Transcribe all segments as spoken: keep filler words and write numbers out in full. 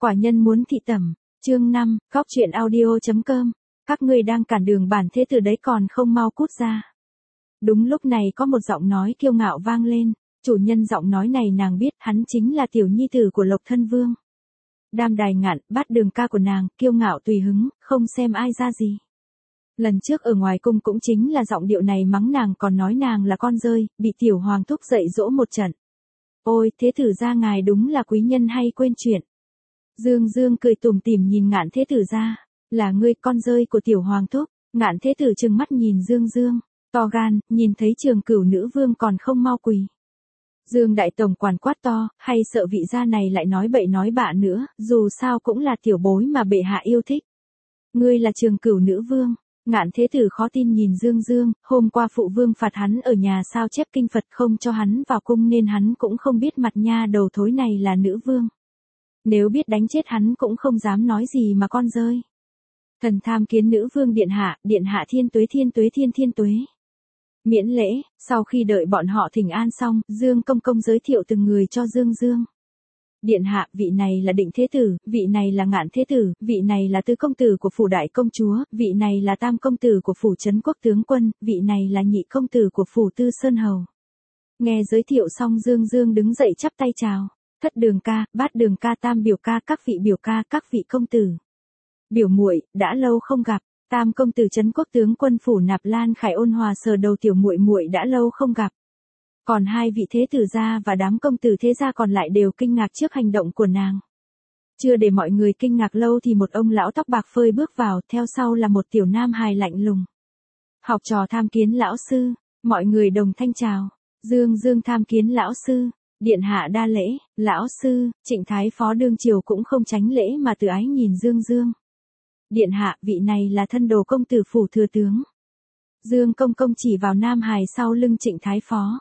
Quả nhân muốn thị tẩm, chương năm, góc chuyện audio.com, các ngươi đang cản đường bản thế tử đấy còn không mau cút ra. Đúng lúc này có một giọng nói kiêu ngạo vang lên, chủ nhân giọng nói này nàng biết hắn chính là tiểu nhi tử của Lộc Thân Vương. Đam Đài Ngạn, Bát Đường ca của nàng, kiêu ngạo tùy hứng, không xem ai ra gì. Lần trước ở ngoài cung cũng chính là giọng điệu này mắng nàng còn nói nàng là con rơi, bị tiểu hoàng thúc dạy dỗ một trận. Ôi, thế tử gia ngài đúng là quý nhân hay quên chuyện. Dương Dương cười tủm tỉm nhìn Ngạn thế tử gia, là ngươi con rơi của tiểu hoàng thúc. Ngạn thế tử trừng mắt nhìn Dương Dương, to gan, nhìn thấy Trường Cửu nữ vương còn không mau quỳ. Dương đại tổng quản quát to, hay sợ vị gia này lại nói bậy nói bạ nữa, dù sao cũng là tiểu bối mà bệ hạ yêu thích. Ngươi là Trường Cửu nữ vương. Ngạn thế tử khó tin nhìn Dương Dương, hôm qua phụ vương phạt hắn ở nhà sao chép kinh Phật không cho hắn vào cung nên hắn cũng không biết mặt nha đầu thối này là nữ vương. Nếu biết đánh chết hắn cũng không dám nói gì mà con rơi. Thần tham kiến nữ vương điện hạ, điện hạ thiên tuế thiên tuế thiên thiên tuế. Miễn lễ, sau khi đợi bọn họ thỉnh an xong, Dương công công giới thiệu từng người cho Dương Dương. Điện hạ, vị này là Định thế tử, vị này là Ngạn thế tử, vị này là tứ công tử của phủ đại công chúa, vị này là tam công tử của phủ trấn quốc tướng quân, vị này là nhị công tử của phủ tư sơn hầu. Nghe giới thiệu xong Dương Dương đứng dậy chắp tay chào. Thất đường ca, bát đường ca, tam biểu ca, các vị biểu ca, các vị công tử. Biểu muội, đã lâu không gặp. Tam công tử trấn quốc tướng quân phủ Nạp Lan Khải ôn hòa sờ đầu tiểu muội muội đã lâu không gặp. Còn hai vị thế tử gia và đám công tử thế gia còn lại đều kinh ngạc trước hành động của nàng. Chưa để mọi người kinh ngạc lâu thì một ông lão tóc bạc phơi bước vào, theo sau là một tiểu nam hài lạnh lùng. Học trò tham kiến lão sư, mọi người đồng thanh chào. Dương Dương tham kiến lão sư, điện hạ đa lễ, lão sư. Trịnh Thái phó đương triều cũng không tránh lễ mà từ ái nhìn Dương Dương. Điện hạ, vị này là thân đồ công tử phủ thừa tướng. Dương công công chỉ vào nam hài sau lưng Trịnh Thái phó.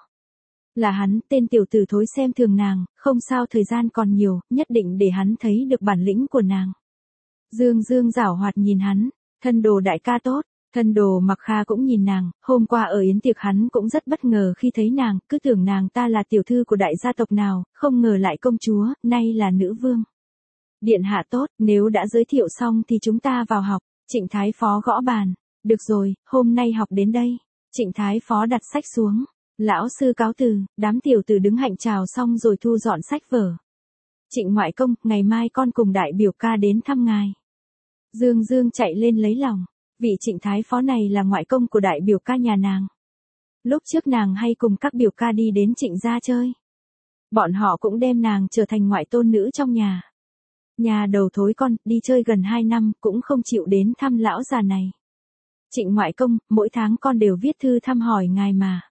Là hắn, tên tiểu tử thối xem thường nàng, không sao thời gian còn nhiều, nhất định để hắn thấy được bản lĩnh của nàng. Dương Dương giảo hoạt nhìn hắn, thân đồ đại ca tốt, thân đồ Mặc Kha cũng nhìn nàng, hôm qua ở yến tiệc hắn cũng rất bất ngờ khi thấy nàng, cứ tưởng nàng ta là tiểu thư của đại gia tộc nào, không ngờ lại công chúa, nay là nữ vương. Điện hạ tốt, nếu đã giới thiệu xong thì chúng ta vào học. Trịnh Thái phó gõ bàn, được rồi, hôm nay học đến đây. Trịnh Thái phó đặt sách xuống. Lão sư cáo từ, đám tiểu tử đứng hạnh chào xong rồi thu dọn sách vở. Trịnh ngoại công, ngày mai con cùng đại biểu ca đến thăm ngài. Dương Dương chạy lên lấy lòng, vị Trịnh Thái phó này là ngoại công của đại biểu ca nhà nàng. Lúc trước nàng hay cùng các biểu ca đi đến Trịnh gia chơi. Bọn họ cũng đem nàng trở thành ngoại tôn nữ trong nhà. Nhà đầu thối con, đi chơi gần hai năm, cũng không chịu đến thăm lão già này. Trịnh ngoại công, mỗi tháng con đều viết thư thăm hỏi ngài mà.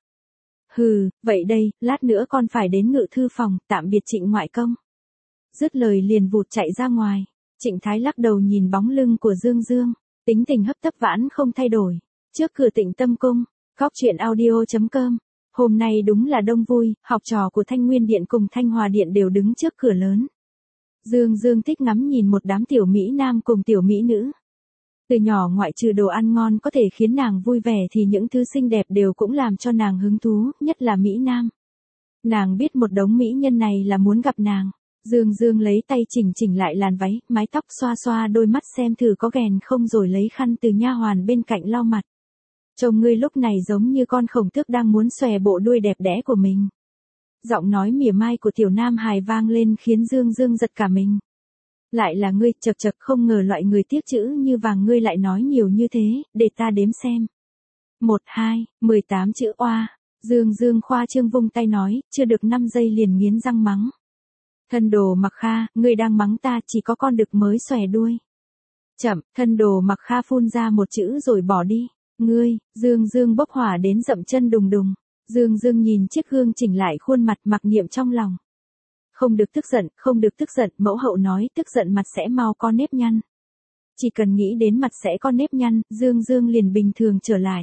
Hừ, vậy đây, lát nữa con phải đến ngự thư phòng, tạm biệt Trịnh ngoại công. Dứt lời liền vụt chạy ra ngoài. Trịnh Thái lắc đầu nhìn bóng lưng của Dương Dương, tính tình hấp tấp vãn không thay đổi. Trước cửa Tịnh Tâm cung, góc chuyện audio.com. Hôm nay đúng là đông vui, học trò của Thanh Nguyên Điện cùng Thanh Hòa Điện đều đứng trước cửa lớn. Dương Dương thích ngắm nhìn một đám tiểu mỹ nam cùng tiểu mỹ nữ. Từ nhỏ ngoại trừ đồ ăn ngon có thể khiến nàng vui vẻ thì những thứ xinh đẹp đều cũng làm cho nàng hứng thú, nhất là mỹ nam. Nàng biết một đống mỹ nhân này là muốn gặp nàng. Dương Dương lấy tay chỉnh chỉnh lại làn váy, mái tóc xoa xoa đôi mắt xem thử có ghèn không rồi lấy khăn từ nha hoàn bên cạnh lau mặt. Trông ngươi lúc này giống như con khổng tước đang muốn xòe bộ đuôi đẹp đẽ của mình. Giọng nói mỉa mai của tiểu nam hài vang lên khiến Dương Dương giật cả mình. Lại là ngươi, chật chật không ngờ loại người tiếc chữ như vàng ngươi lại nói nhiều như thế, để ta đếm xem. Một, hai, mười tám chữ oa. Dương Dương khoa trương vung tay nói, chưa được năm giây liền nghiến răng mắng. Thân đồ Mặc Kha, ngươi đang mắng ta, chỉ có con đực mới xòe đuôi. Chậm, thân đồ Mặc Kha phun ra một chữ rồi bỏ đi. Ngươi, Dương Dương bốc hỏa đến dậm chân đùng đùng. Dương Dương nhìn chiếc gương chỉnh lại khuôn mặt mặc niệm trong lòng. Không được tức giận, không được tức giận, mẫu hậu nói tức giận mặt sẽ mau có nếp nhăn. Chỉ cần nghĩ đến mặt sẽ có nếp nhăn, Dương Dương liền bình thường trở lại.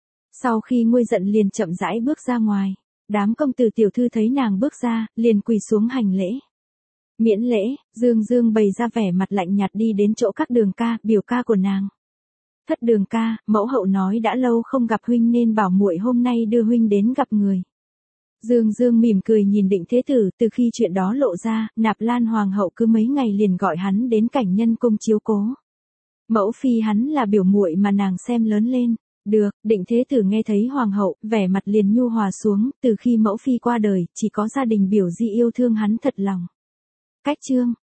Sau khi nguôi giận liền chậm rãi bước ra ngoài. Đám công tử tiểu thư thấy nàng bước ra, liền quỳ xuống hành lễ. Miễn lễ, Dương Dương bày ra vẻ mặt lạnh nhạt đi đến chỗ các đường ca, biểu ca của nàng. Thất đường ca, mẫu hậu nói đã lâu không gặp huynh nên bảo muội hôm nay đưa huynh đến gặp người. Dương Dương mỉm cười nhìn Định Thế Tử, từ khi chuyện đó lộ ra, Nạp Lan Hoàng hậu cứ mấy ngày liền gọi hắn đến Cảnh Nhân cung chiếu cố. Mẫu phi hắn là biểu muội mà nàng xem lớn lên. Được, Định Thế Tử nghe thấy Hoàng hậu, vẻ mặt liền nhu hòa xuống, từ khi mẫu phi qua đời, chỉ có gia đình biểu di yêu thương hắn thật lòng. Cách chương